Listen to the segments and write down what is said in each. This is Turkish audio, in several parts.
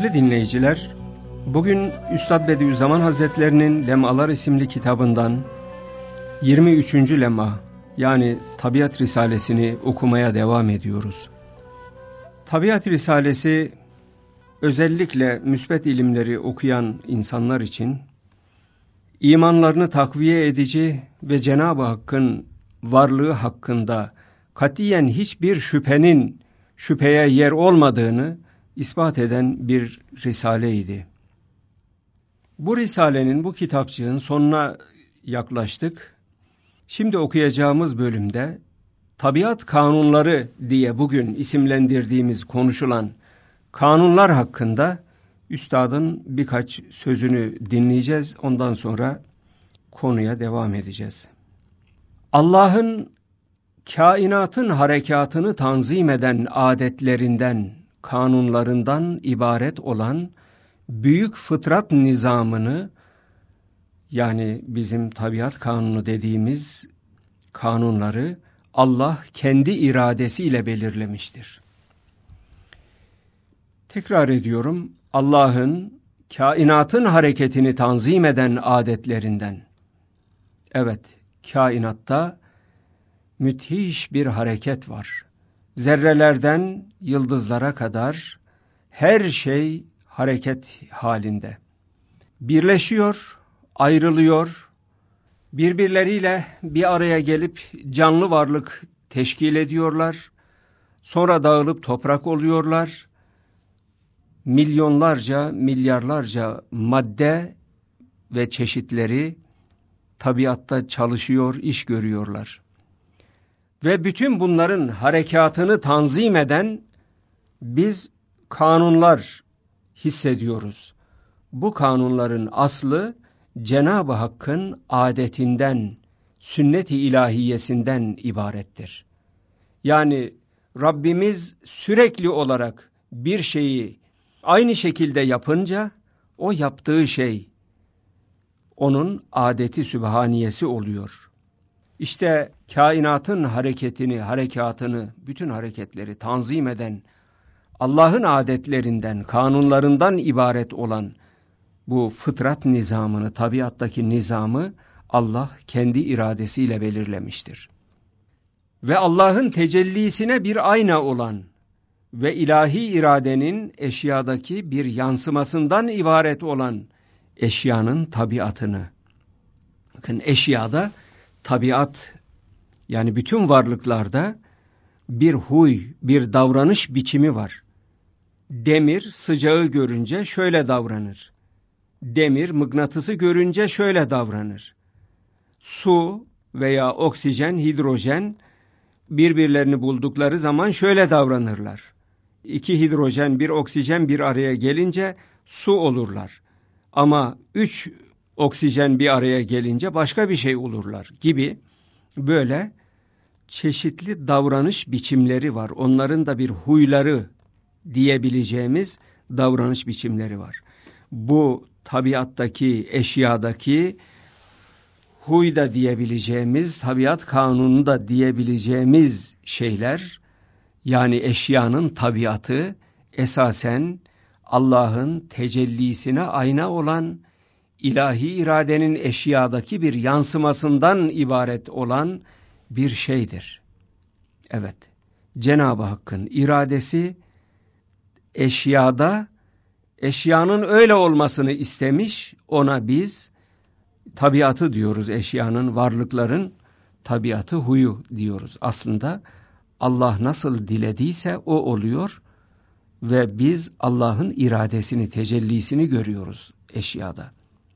Değerli dinleyiciler, bugün Üstad Bediüzzaman Hazretlerinin Lemalar isimli kitabından 23. lema, yani Tabiat Risalesini okumaya devam ediyoruz. Tabiat Risalesi, özellikle müsbet ilimleri okuyan insanlar için imanlarını takviye edici ve Cenab-ı Hakk'ın varlığı hakkında katiyen hiçbir şüpheye yer olmadığını ispat eden bir risaleydi. Bu risalenin, bu kitapçığın sonuna yaklaştık. Şimdi okuyacağımız bölümde tabiat kanunları diye bugün isimlendirdiğimiz, konuşulan kanunlar hakkında üstadın birkaç sözünü dinleyeceğiz. Ondan sonra konuya devam edeceğiz. Allah'ın kainatın harekatını tanzim eden adetlerinden, kanunlarından ibaret olan büyük fıtrat nizamını, yani bizim tabiat kanunu dediğimiz kanunları Allah kendi iradesiyle belirlemiştir. Tekrar ediyorum, Allah'ın kainatın hareketini tanzim eden adetlerinden. Evet, kainatta müthiş bir hareket var. Zerrelerden yıldızlara kadar her şey hareket halinde. Birleşiyor, ayrılıyor, birbirleriyle bir araya gelip canlı varlık teşkil ediyorlar. Sonra dağılıp toprak oluyorlar. Milyonlarca, milyarlarca madde ve çeşitleri tabiatta çalışıyor, iş görüyorlar. Ve bütün bunların harekatını tanzim eden biz kanunlar hissediyoruz. Bu kanunların aslı Cenab-ı Hakk'ın adetinden, sünnet-i ilahiyesinden ibarettir. Yani Rabbimiz sürekli olarak bir şeyi aynı şekilde yapınca o yaptığı şey onun adeti sübhaniyesi oluyor. İşte kainatın harekatını, bütün hareketleri tanzim eden, Allah'ın adetlerinden, kanunlarından ibaret olan bu fıtrat nizamını, tabiattaki nizamı Allah kendi iradesiyle belirlemiştir. Ve Allah'ın tecellisine bir ayna olan ve ilahi iradenin eşyadaki bir yansımasından ibaret olan eşyanın tabiatını, bakın eşyada tabiat, yani bütün varlıklarda bir huy, bir davranış biçimi var. Demir sıcağı görünce şöyle davranır. Demir mıknatısı görünce şöyle davranır. Su veya oksijen, hidrojen birbirlerini buldukları zaman şöyle davranırlar. İki hidrojen, bir oksijen bir araya gelince su olurlar. Ama 3 oksijen bir araya gelince başka bir şey olurlar gibi, böyle çeşitli davranış biçimleri var. Onların da bir huyları diyebileceğimiz davranış biçimleri var. Bu tabiattaki, eşyadaki huy da diyebileceğimiz, tabiat kanunu da diyebileceğimiz şeyler, yani eşyanın tabiatı esasen Allah'ın tecellisine ayna olan, ilahi iradenin eşyadaki bir yansımasından ibaret olan bir şeydir. Evet, Cenab-ı Hakk'ın iradesi eşyada, eşyanın öyle olmasını istemiş, ona biz tabiatı diyoruz, eşyanın, varlıkların tabiatı, huyu diyoruz. Aslında Allah nasıl dilediyse o oluyor ve biz Allah'ın iradesini, tecellisini görüyoruz eşyada.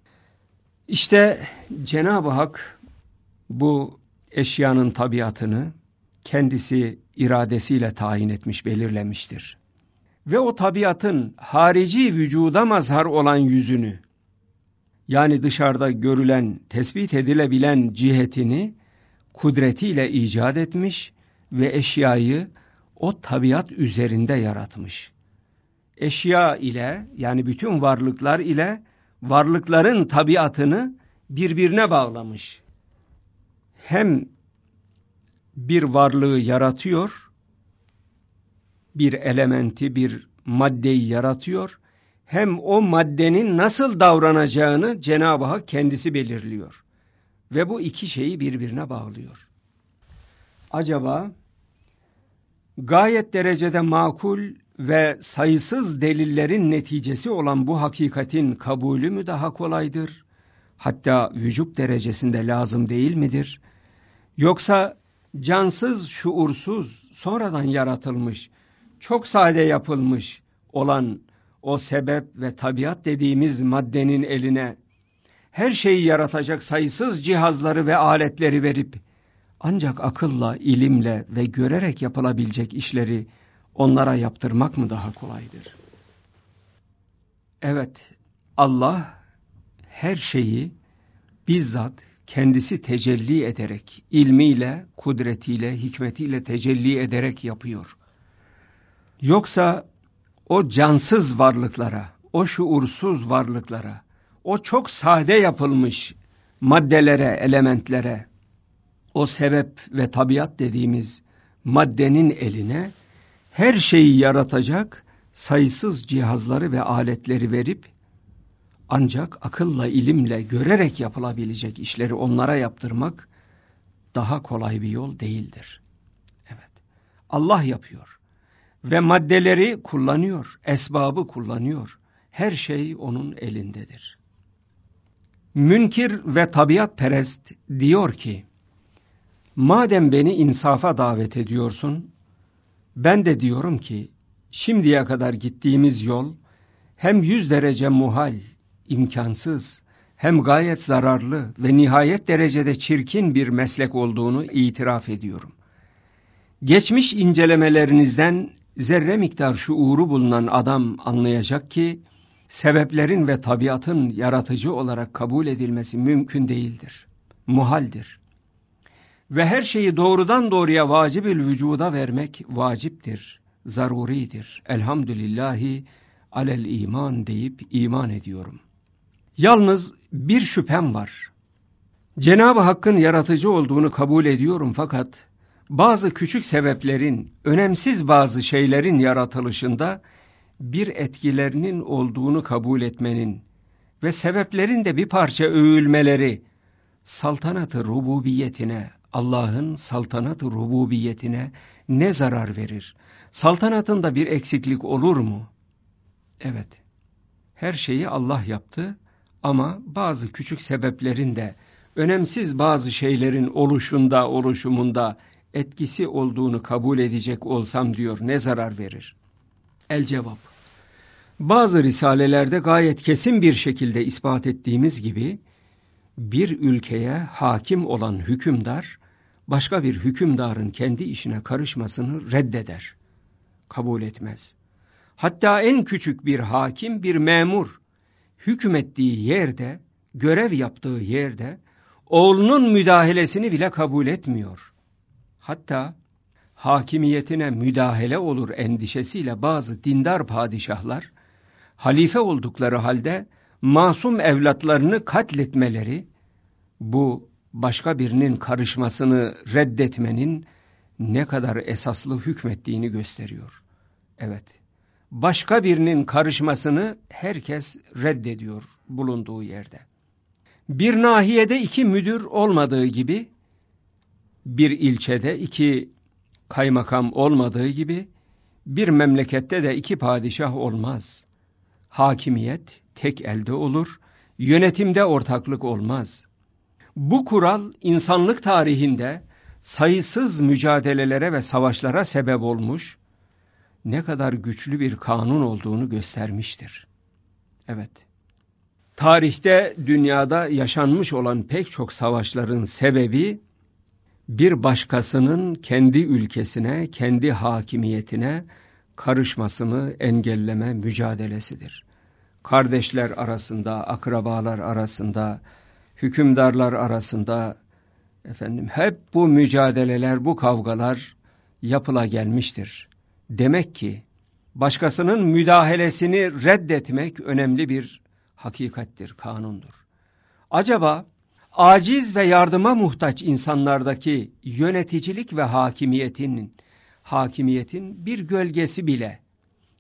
İşte Cenab-ı Hak bu eşyanın tabiatını kendisi iradesiyle tayin etmiş, belirlemiştir. Ve o tabiatın harici vücuda mazhar olan yüzünü, yani dışarıda görülen, tespit edilebilen cihetini kudretiyle icat etmiş ve eşyayı o tabiat üzerinde yaratmış. Eşya ile, yani bütün varlıklar ile varlıkların tabiatını birbirine bağlamış. Hem bir varlığı yaratıyor, bir elementi, bir maddeyi yaratıyor, hem o maddenin nasıl davranacağını Cenab-ı Hak kendisi belirliyor. Ve bu iki şeyi birbirine bağlıyor. Acaba gayet derecede makul ve sayısız delillerin neticesi olan bu hakikatin kabulü mü daha kolaydır? Hatta vücub derecesinde lazım değil midir? Yoksa cansız, şuursuz, sonradan yaratılmış, çok sade yapılmış olan o sebep ve tabiat dediğimiz maddenin eline her şeyi yaratacak sayısız cihazları ve aletleri verip ancak akılla, ilimle ve görerek yapılabilecek işleri onlara yaptırmak mı daha kolaydır? Evet, Allah her şeyi bizzat kendisi tecelli ederek, ilmiyle, kudretiyle, hikmetiyle tecelli ederek yapıyor. Yoksa o cansız varlıklara, o şuursuz varlıklara, o çok sade yapılmış maddelere, elementlere, o sebep ve tabiat dediğimiz maddenin eline her şeyi yaratacak sayısız cihazları ve aletleri verip ancak akılla, ilimle, görerek yapılabilecek işleri onlara yaptırmak daha kolay bir yol değildir. Evet, Allah yapıyor ve maddeleri kullanıyor, esbabı kullanıyor. Her şey onun elindedir. Münkir ve tabiatperest diyor ki, madem beni insafa davet ediyorsun, ben de diyorum ki, şimdiye kadar gittiğimiz yol hem 100 derece muhal, imkansız, hem gayet zararlı ve nihayet derecede çirkin bir meslek olduğunu itiraf ediyorum. Geçmiş incelemelerinizden zerre miktar şuuru bulunan adam anlayacak ki, sebeplerin ve tabiatın yaratıcı olarak kabul edilmesi mümkün değildir, muhaldir. Ve her şeyi doğrudan doğruya vacibül vücuda vermek vaciptir, zaruridir. Elhamdülillahi alel iman deyip iman ediyorum. Yalnız bir şüphem var. Cenab-ı Hakk'ın yaratıcı olduğunu kabul ediyorum fakat bazı küçük sebeplerin, önemsiz bazı şeylerin yaratılışında bir etkilerinin olduğunu kabul etmenin ve sebeplerin de bir parça övülmeleri saltanat-ı rububiyetine, Allah'ın saltanat-ı rububiyetine ne zarar verir? Saltanatında bir eksiklik olur mu? Evet, her şeyi Allah yaptı ama bazı küçük sebeplerin de önemsiz bazı şeylerin oluşumunda etkisi olduğunu kabul edecek olsam diyor, ne zarar verir? El cevap, bazı risalelerde gayet kesin bir şekilde ispat ettiğimiz gibi, bir ülkeye hakim olan hükümdar, başka bir hükümdarın kendi işine karışmasını reddeder, kabul etmez. Hatta en küçük bir hakim, bir memur, hükmettiği yerde, görev yaptığı yerde, oğlunun müdahalesini bile kabul etmiyor. Hatta hakimiyetine müdahale olur endişesiyle bazı dindar padişahlar, halife oldukları halde masum evlatlarını katletmeleri, bu başka birinin karışmasını reddetmenin ne kadar esaslı hükmettiğini gösteriyor. Evet, başka birinin karışmasını herkes reddediyor bulunduğu yerde. Bir nahiyede 2 müdür olmadığı gibi, bir ilçede 2 kaymakam olmadığı gibi, bir memlekette de 2 padişah olmaz. Hakimiyet tek elde olur, yönetimde ortaklık olmaz. Bu kural insanlık tarihinde sayısız mücadelelere ve savaşlara sebep olmuş, ne kadar güçlü bir kanun olduğunu göstermiştir. Evet, tarihte dünyada yaşanmış olan pek çok savaşların sebebi, bir başkasının kendi ülkesine, kendi hakimiyetine karışmasını engelleme mücadelesidir. Kardeşler arasında, akrabalar arasında, hükümdarlar arasında, hep bu mücadeleler, bu kavgalar yapıla gelmiştir. Demek ki başkasının müdahalesini reddetmek önemli bir hakikattir, kanundur. Acaba aciz ve yardıma muhtaç insanlardaki yöneticilik ve hakimiyetin bir gölgesi bile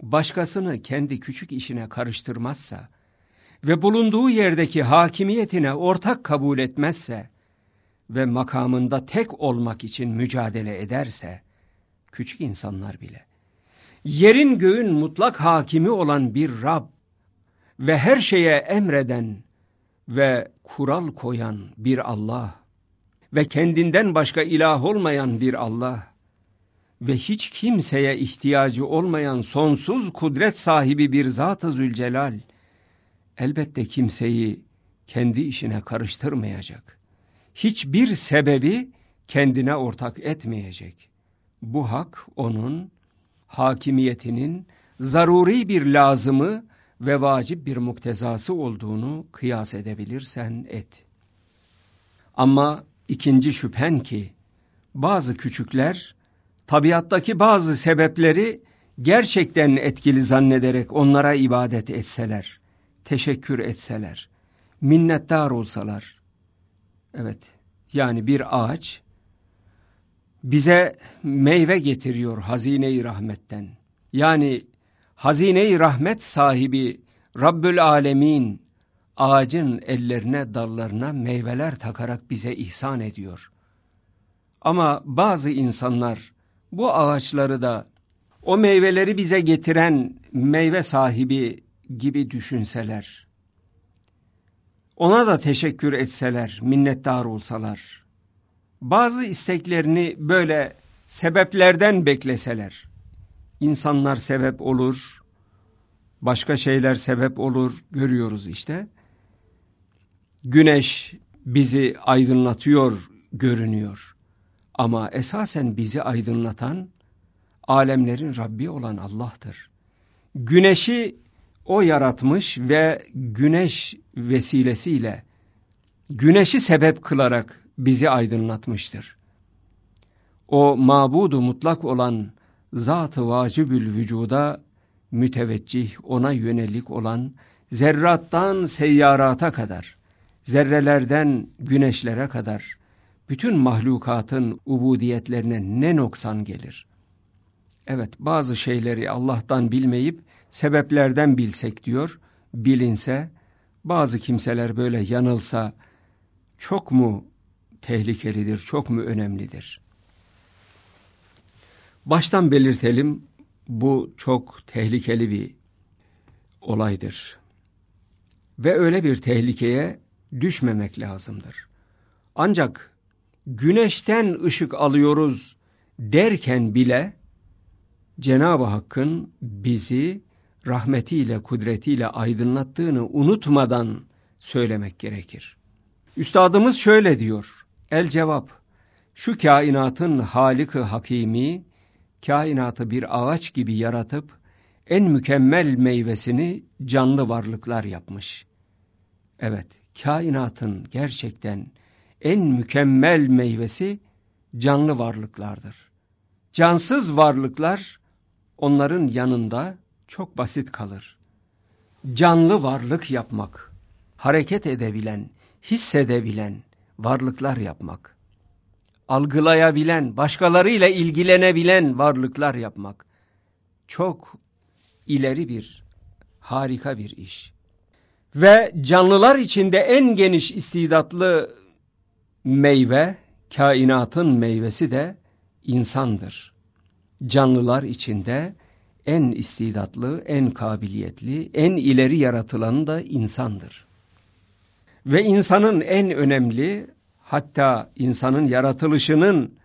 başkasını kendi küçük işine karıştırmazsa ve bulunduğu yerdeki hakimiyetine ortak kabul etmezse ve makamında tek olmak için mücadele ederse, küçük insanlar bile, yerin göğün mutlak hakimi olan bir Rab ve her şeye emreden ve kural koyan bir Allah ve kendinden başka ilah olmayan bir Allah ve hiç kimseye ihtiyacı olmayan sonsuz kudret sahibi bir Zat-ı Zülcelal, elbette kimseyi kendi işine karıştırmayacak. Hiçbir sebebi kendine ortak etmeyecek. Bu hak onun hakimiyetinin zaruri bir lazımı ve vacip bir muktezası olduğunu kıyas edebilirsen et. Ama ikinci şüphen ki bazı küçükler tabiattaki bazı sebepleri gerçekten etkili zannederek onlara ibadet etseler, teşekkür etseler, minnettar olsalar. Evet, yani bir ağaç bize meyve getiriyor hazine-i rahmetten. Yani hazine-i rahmet sahibi Rabbül Alemin ağacın ellerine, dallarına meyveler takarak bize ihsan ediyor. Ama bazı insanlar bu ağaçları da o meyveleri bize getiren meyve sahibi gibi düşünseler, ona da teşekkür etseler, minnettar olsalar, bazı isteklerini böyle sebeplerden bekleseler, insanlar sebep olur, başka şeyler sebep olur, görüyoruz işte. Güneş bizi aydınlatıyor, görünüyor. Ama esasen bizi aydınlatan, alemlerin Rabbi olan Allah'tır. Güneşi O yaratmış ve güneş vesilesiyle, güneşi sebep kılarak bizi aydınlatmıştır. O mabudu mutlak olan Zat-ı Vacibül Vücuda müteveccih, ona yönelik olan zerrattan seyyarata kadar, zerrelerden güneşlere kadar bütün mahlukatın ubudiyetlerine ne noksan gelir. Evet, bazı şeyleri Allah'tan bilmeyip sebeplerden bilsek diyor, bilinse, bazı kimseler böyle yanılsa çok mu tehlikelidir, çok mu önemlidir? Baştan belirtelim, bu çok tehlikeli bir olaydır. Ve öyle bir tehlikeye düşmemek lazımdır. Ancak güneşten ışık alıyoruz derken bile Cenab-ı Hakk'ın bizi rahmetiyle, kudretiyle aydınlattığını unutmadan söylemek gerekir. Üstadımız şöyle diyor, el cevap, şu kainatın Halık-ı Hakimi, kainatı bir ağaç gibi yaratıp, en mükemmel meyvesini canlı varlıklar yapmış. Evet, kainatın gerçekten en mükemmel meyvesi canlı varlıklardır. Cansız varlıklar onların yanında çok basit kalır. Canlı varlık yapmak, hareket edebilen, hissedebilen varlıklar yapmak, algılayabilen, başkalarıyla ilgilenebilen varlıklar yapmak çok ileri bir, harika bir iş. Ve canlılar içinde en geniş istidatlı meyve, kainatın meyvesi de insandır. Canlılar içinde en istidatlı, en kabiliyetli, en ileri yaratılan da insandır. Ve insanın en önemli, hatta insanın yaratılışının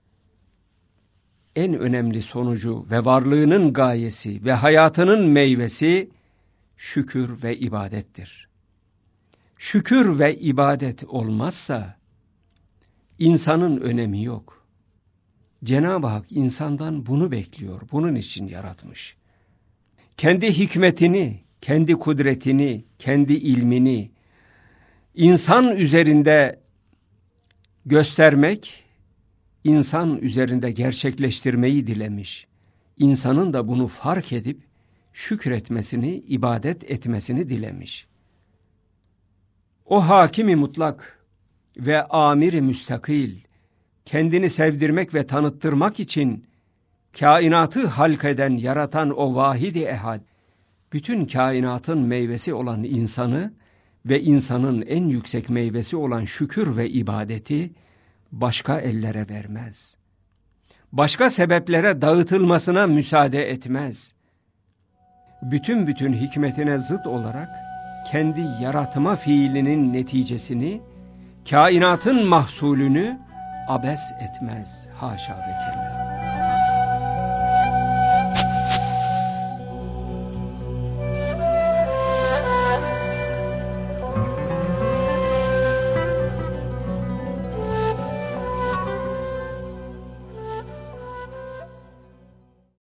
en önemli sonucu ve varlığının gayesi ve hayatının meyvesi şükür ve ibadettir. Şükür ve ibadet olmazsa insanın önemi yok. Cenab-ı Hak insandan bunu bekliyor, bunun için yaratmış. Kendi hikmetini, kendi kudretini, kendi ilmini insan üzerinde göstermek, insan üzerinde gerçekleştirmeyi dilemiş. İnsanın da bunu fark edip şükretmesini, ibadet etmesini dilemiş. O hakimi mutlak ve amiri müstakil, kendini sevdirmek ve tanıttırmak için kainatı halk eden, yaratan o vahid-i ehad, bütün kainatın meyvesi olan insanı ve insanın en yüksek meyvesi olan şükür ve ibadeti başka ellere vermez. Başka sebeplere dağıtılmasına müsaade etmez. Bütün hikmetine zıt olarak kendi yaratma fiilinin neticesini, kainatın mahsulünü abes etmez. Haşa ve kella.